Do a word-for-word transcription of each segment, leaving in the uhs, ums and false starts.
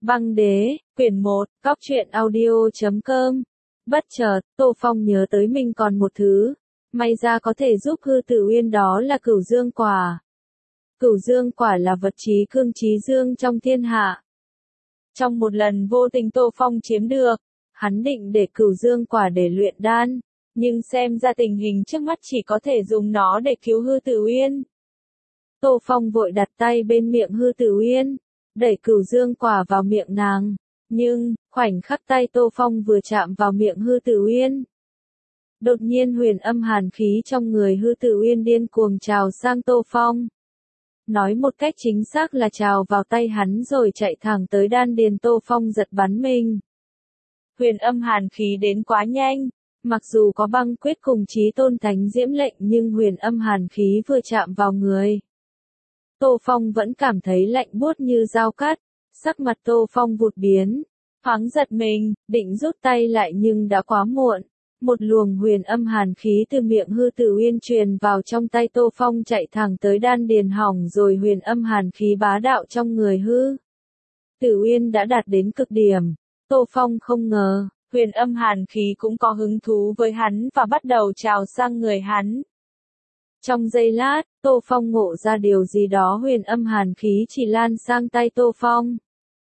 Băng đế, quyển một, cóc truyện audio chấm com. Bất chợt, Tô Phong nhớ tới mình còn một thứ, may ra có thể giúp Hư Tử Uyên, đó là Cửu Dương Quả. Cửu Dương Quả là vật trí cương trí dương trong thiên hạ. Trong một lần vô tình Tô Phong chiếm được, hắn định để Cửu Dương Quả để luyện đan, nhưng xem ra tình hình trước mắt chỉ có thể dùng nó để cứu Hư Tử Uyên. Tô Phong vội đặt tay bên miệng Hư Tử Uyên, đẩy Cửu Dương Quả vào miệng nàng, nhưng, khoảnh khắc tay Tô Phong vừa chạm vào miệng Hư Tử Uyên, đột nhiên huyền âm hàn khí trong người Hư Tử Uyên điên cuồng trào sang Tô Phong. Nói một cách chính xác là trào vào tay hắn rồi chạy thẳng tới đan điền Tô Phong, giật bắn mình. Huyền âm hàn khí đến quá nhanh, mặc dù có băng quyết cùng chí tôn thánh diễm lệnh nhưng huyền âm hàn khí vừa chạm vào người, Tô Phong vẫn cảm thấy lạnh buốt như dao cắt, sắc mặt Tô Phong vụt biến, thoáng giật mình, định rút tay lại nhưng đã quá muộn. Một luồng huyền âm hàn khí từ miệng Hư Tử Uyên truyền vào trong tay Tô Phong, chạy thẳng tới đan điền hỏng rồi huyền âm hàn khí bá đạo trong người Hư Tử Uyên đã đạt đến cực điểm. Tô Phong không ngờ, huyền âm hàn khí cũng có hứng thú với hắn và bắt đầu trào sang người hắn. Trong giây lát, Tô Phong ngộ ra điều gì đó, huyền âm hàn khí chỉ lan sang tay Tô Phong,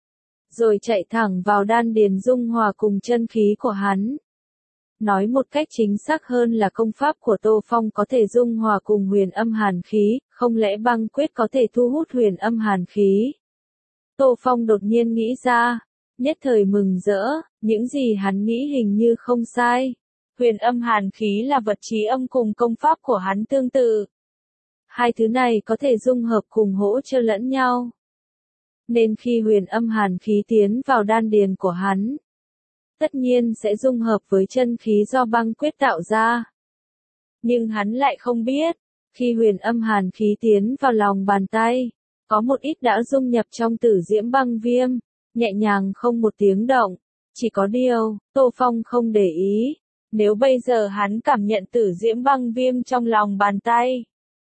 rồi chạy thẳng vào đan điền dung hòa cùng chân khí của hắn. Nói một cách chính xác hơn là công pháp của Tô Phong có thể dung hòa cùng huyền âm hàn khí, không lẽ băng quyết có thể thu hút huyền âm hàn khí? Tô Phong đột nhiên nghĩ ra, nhất thời mừng rỡ, những gì hắn nghĩ hình như không sai. Huyền âm hàn khí là vật trí âm cùng công pháp của hắn tương tự. Hai thứ này có thể dung hợp cùng hỗ trợ lẫn nhau. Nên khi huyền âm hàn khí tiến vào đan điền của hắn, tất nhiên sẽ dung hợp với chân khí do băng quyết tạo ra. Nhưng hắn lại không biết, khi huyền âm hàn khí tiến vào lòng bàn tay, có một ít đã dung nhập trong tử diễm băng viêm, nhẹ nhàng không một tiếng động. Chỉ có điều, Tô Phong không để ý, nếu bây giờ hắn cảm nhận tử diễm băng viêm trong lòng bàn tay,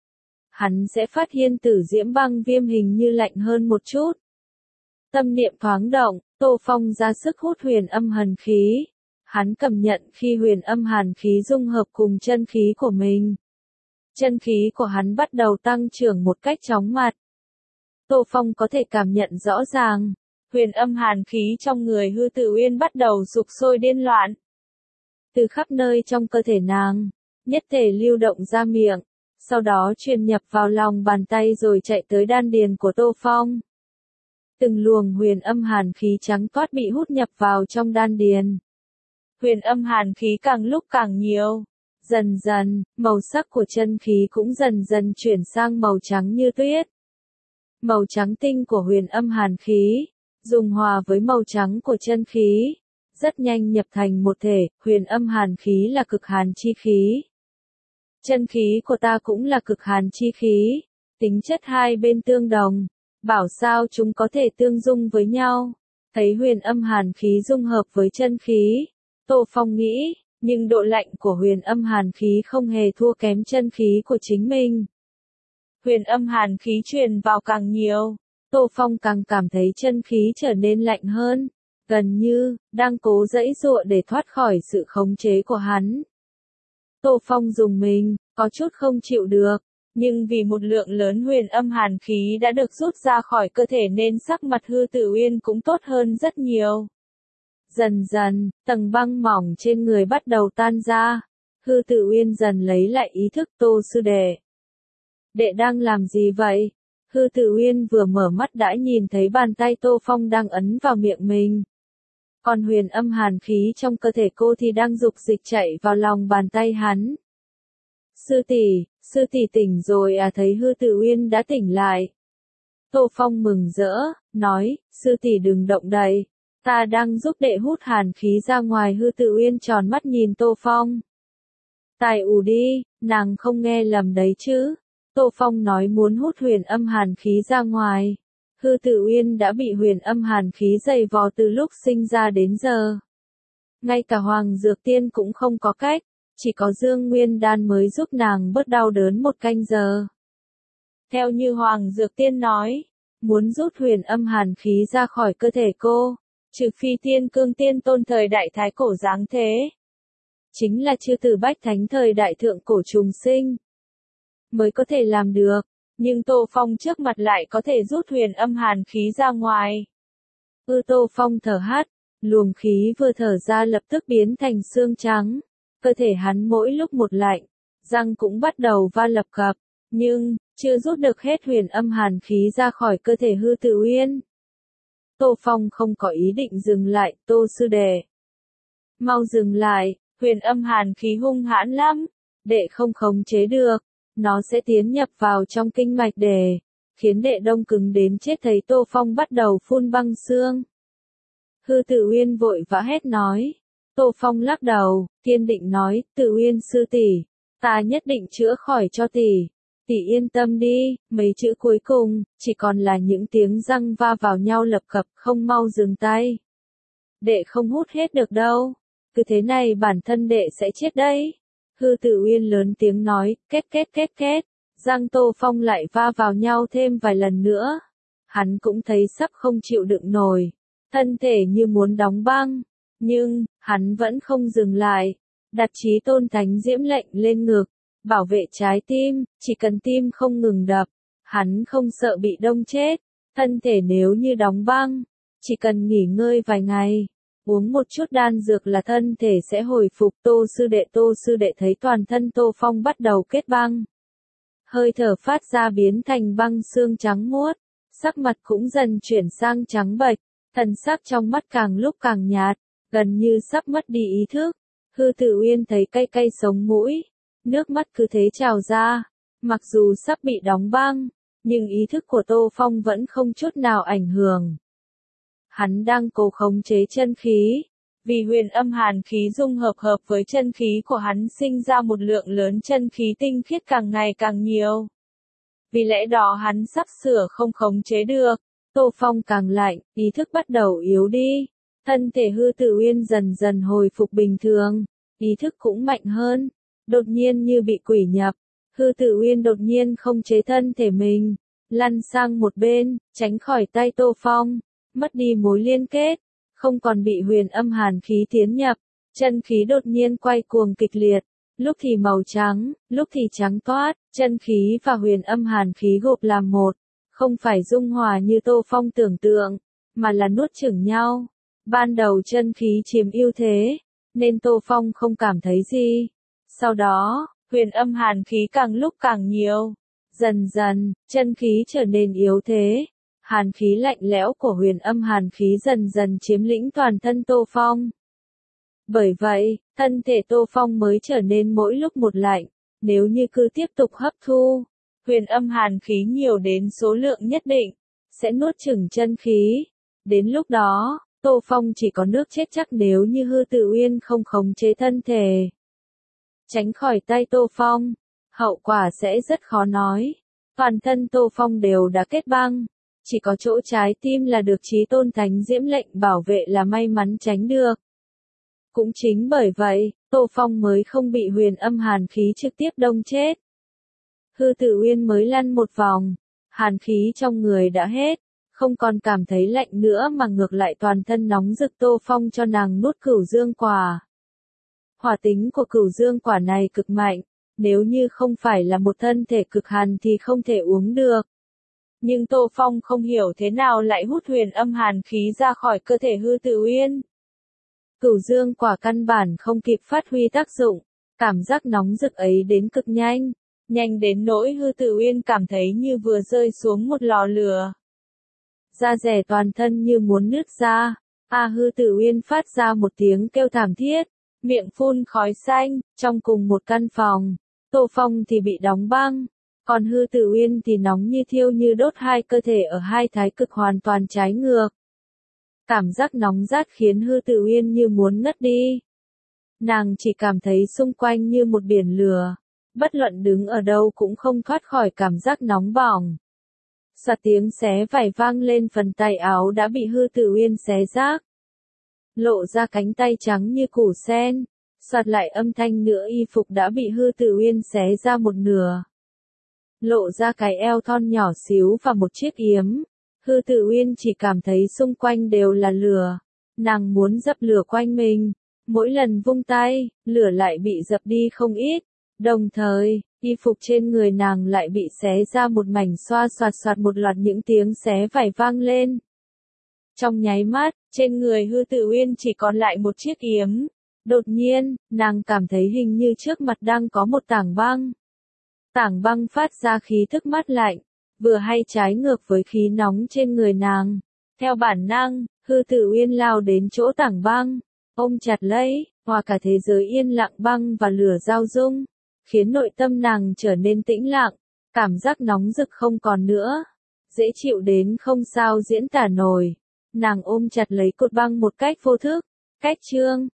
hắn sẽ phát hiện tử diễm băng viêm hình như lạnh hơn một chút. Tâm niệm thoáng động, Tô Phong ra sức hút huyền âm hàn khí. Hắn cảm nhận khi huyền âm hàn khí dung hợp cùng chân khí của mình, chân khí của hắn bắt đầu tăng trưởng một cách chóng mặt. Tô Phong có thể cảm nhận rõ ràng, huyền âm hàn khí trong người Hư Tử Uyên bắt đầu sục sôi điên loạn. Từ khắp nơi trong cơ thể nàng, nhất thể lưu động ra miệng, sau đó truyền nhập vào lòng bàn tay rồi chạy tới đan điền của Tô Phong. Từng luồng huyền âm hàn khí trắng toát bị hút nhập vào trong đan điền. Huyền âm hàn khí càng lúc càng nhiều. Dần dần, màu sắc của chân khí cũng dần dần chuyển sang màu trắng như tuyết. Màu trắng tinh của huyền âm hàn khí, dùng hòa với màu trắng của chân khí, rất nhanh nhập thành một thể. Huyền âm hàn khí là cực hàn chi khí. Chân khí của ta cũng là cực hàn chi khí. Tính chất hai bên tương đồng. Bảo sao chúng có thể tương dung với nhau. Thấy huyền âm hàn khí dung hợp với chân khí, Tô Phong nghĩ, nhưng độ lạnh của huyền âm hàn khí không hề thua kém chân khí của chính mình. Huyền âm hàn khí truyền vào càng nhiều, Tô Phong càng cảm thấy chân khí trở nên lạnh hơn, gần như đang cố giãy giụa để thoát khỏi sự khống chế của hắn. Tô Phong rùng mình, có chút không chịu được. Nhưng vì một lượng lớn huyền âm hàn khí đã được rút ra khỏi cơ thể nên sắc mặt Hư Tử Uyên cũng tốt hơn rất nhiều. Dần dần, tầng băng mỏng trên người bắt đầu tan ra. Hư Tử Uyên dần lấy lại ý thức. Tô sư đệ. Đệ đang làm gì vậy? Hư Tử Uyên vừa mở mắt đã nhìn thấy bàn tay Tô Phong đang ấn vào miệng mình. Còn huyền âm hàn khí trong cơ thể cô thì đang dục dịch chạy vào lòng bàn tay hắn. Sư tỷ, sư tỷ tỉnh rồi à? Thấy Hư Tử Uyên đã tỉnh lại, Tô Phong mừng rỡ, nói, sư tỷ đừng động đậy, ta đang giúp đệ hút hàn khí ra ngoài. Hư Tử Uyên tròn mắt nhìn Tô Phong. Tài ù đi, nàng không nghe lầm đấy chứ? Tô Phong nói muốn hút huyền âm hàn khí ra ngoài. Hư Tử Uyên đã bị huyền âm hàn khí dày vò từ lúc sinh ra đến giờ. Ngay cả Hoàng Dược Tiên cũng không có cách. Chỉ có Dương Nguyên Đan mới giúp nàng bớt đau đớn một canh giờ. Theo như Hoàng Dược Tiên nói, muốn rút huyền âm hàn khí ra khỏi cơ thể cô, trừ phi tiên cương tiên tôn thời đại thái cổ giáng thế. Chính là chư tử bách thánh thời đại thượng cổ trùng sinh. Mới có thể làm được, nhưng Tô Phong trước mặt lại có thể rút huyền âm hàn khí ra ngoài. Ư Tô Phong thở hắt, luồng khí vừa thở ra lập tức biến thành xương trắng. Cơ thể hắn mỗi lúc một lạnh, răng cũng bắt đầu va lập cập, nhưng, chưa rút được hết huyền âm hàn khí ra khỏi cơ thể Hư Tử Uyên. Tô Phong không có ý định dừng lại, Tô sư đệ. Mau dừng lại, huyền âm hàn khí hung hãn lắm, đệ không khống chế được, nó sẽ tiến nhập vào trong kinh mạch đệ, khiến đệ đông cứng đến chết. Thấy Tô Phong bắt đầu phun băng xương. Hư Tử Uyên vội vã hét nói. Tô Phong lắc đầu, kiên định nói, Tử Uyên sư tỷ, ta nhất định chữa khỏi cho tỷ. Tỷ yên tâm đi, mấy chữ cuối cùng, chỉ còn là những tiếng răng va vào nhau lập cập, không mau dừng tay. Đệ không hút hết được đâu, cứ thế này bản thân đệ sẽ chết đấy. Hư Tử Uyên lớn tiếng nói, két két két két, răng Tô Phong lại va vào nhau thêm vài lần nữa. Hắn cũng thấy sắp không chịu đựng nổi, thân thể như muốn đóng băng, nhưng, hắn vẫn không dừng lại, đặt Chí Tôn Thánh Diễm lệnh lên ngực. Bảo vệ trái tim, chỉ cần tim không ngừng đập, hắn không sợ bị đông chết, thân thể nếu như đóng băng, chỉ cần nghỉ ngơi vài ngày, uống một chút đan dược là thân thể sẽ hồi phục. Tô sư đệ Tô sư đệ thấy toàn thân Tô Phong bắt đầu kết băng. Hơi thở phát ra biến thành băng xương trắng muốt, sắc mặt cũng dần chuyển sang trắng bệch, thần sắc trong mắt càng lúc càng nhạt, gần như sắp mất đi ý thức. Hư Tử Uyên thấy cay cay sống mũi. Nước mắt cứ thế trào ra, mặc dù sắp bị đóng băng, nhưng ý thức của Tô Phong vẫn không chút nào ảnh hưởng. Hắn đang cố khống chế chân khí, vì huyền âm hàn khí dung hợp hợp với chân khí của hắn sinh ra một lượng lớn chân khí tinh khiết càng ngày càng nhiều. Vì lẽ đó hắn sắp sửa không khống chế được, Tô Phong càng lạnh, ý thức bắt đầu yếu đi, thân thể Hư Tử Uyên dần dần hồi phục bình thường, ý thức cũng mạnh hơn. Đột nhiên như bị quỷ nhập, Hư Tử Uyên đột nhiên không chế thân thể mình, lăn sang một bên, tránh khỏi tay Tô Phong, mất đi mối liên kết, không còn bị huyền âm hàn khí tiến nhập, chân khí đột nhiên quay cuồng kịch liệt, lúc thì màu trắng, lúc thì trắng toát, chân khí và huyền âm hàn khí gộp làm một, không phải dung hòa như Tô Phong tưởng tượng, mà là nuốt chửng nhau. Ban đầu chân khí chiếm ưu thế, nên Tô Phong không cảm thấy gì. Sau đó, huyền âm hàn khí càng lúc càng nhiều. Dần dần, chân khí trở nên yếu thế. Hàn khí lạnh lẽo của huyền âm hàn khí dần dần chiếm lĩnh toàn thân Tô Phong. Bởi vậy, thân thể Tô Phong mới trở nên mỗi lúc một lạnh. Nếu như cứ tiếp tục hấp thu, huyền âm hàn khí nhiều đến số lượng nhất định, sẽ nuốt chửng chân khí. Đến lúc đó, Tô Phong chỉ có nước chết chắc nếu như Hư Tử Uyên không khống chế thân thể. Tránh khỏi tay Tô Phong, hậu quả sẽ rất khó nói. Toàn thân Tô Phong đều đã kết băng, chỉ có chỗ trái tim là được Chí Tôn Thánh Diễm lệnh bảo vệ là may mắn tránh được. Cũng chính bởi vậy, Tô Phong mới không bị huyền âm hàn khí trực tiếp đông chết. Hư Tử Uyên mới lăn một vòng, hàn khí trong người đã hết, không còn cảm thấy lạnh nữa mà ngược lại toàn thân nóng rực. Tô Phong cho nàng nuốt Cửu Dương quả. Hỏa tính của Cửu Dương quả này cực mạnh, nếu như không phải là một thân thể cực hàn thì không thể uống được. Nhưng Tô Phong không hiểu thế nào lại hút huyền âm hàn khí ra khỏi cơ thể Hư Tử Uyên. Cửu Dương quả căn bản không kịp phát huy tác dụng, cảm giác nóng rực ấy đến cực nhanh, nhanh đến nỗi Hư Tử Uyên cảm thấy như vừa rơi xuống một lò lửa. Da rẻ toàn thân như muốn nứt ra, a Hư Tử Uyên phát ra một tiếng kêu thảm thiết, miệng phun khói xanh. Trong cùng một căn phòng, Tô Phong thì bị đóng băng, còn Hư Tử Uyên thì nóng như thiêu như đốt, hai cơ thể ở hai thái cực hoàn toàn trái ngược. Cảm giác nóng rát khiến Hư Tử Uyên như muốn ngất đi. Nàng chỉ cảm thấy xung quanh như một biển lửa, bất luận đứng ở đâu cũng không thoát khỏi cảm giác nóng bỏng. Soạt tiếng xé vải vang lên, phần tay áo đã bị Hư Tử Uyên xé rách, lộ ra cánh tay trắng như củ sen. Soạt lại âm thanh nữa, y phục đã bị Hư Tử Uyên xé ra một nửa, lộ ra cái eo thon nhỏ xíu và một chiếc yếm. Hư Tử Uyên chỉ cảm thấy xung quanh đều là lửa. Nàng muốn dập lửa quanh mình. Mỗi lần vung tay, lửa lại bị dập đi không ít. Đồng thời, y phục trên người nàng lại bị xé ra một mảnh, xoa xoạt xoạt một loạt những tiếng xé vải vang lên. Trong nháy mắt, trên người Hư Tử Uyên chỉ còn lại một chiếc yếm. Đột nhiên, nàng cảm thấy hình như trước mặt đang có một tảng băng. Tảng băng phát ra khí thức mát lạnh, vừa hay trái ngược với khí nóng trên người nàng. Theo bản năng, Hư Tử Uyên lao đến chỗ tảng băng, ôm chặt lấy, hòa cả thế giới yên lặng băng và lửa giao dung, khiến nội tâm nàng trở nên tĩnh lặng, cảm giác nóng rực không còn nữa, dễ chịu đến không sao diễn tả nổi. Nàng ôm chặt lấy cột băng một cách vô thức. Cách chương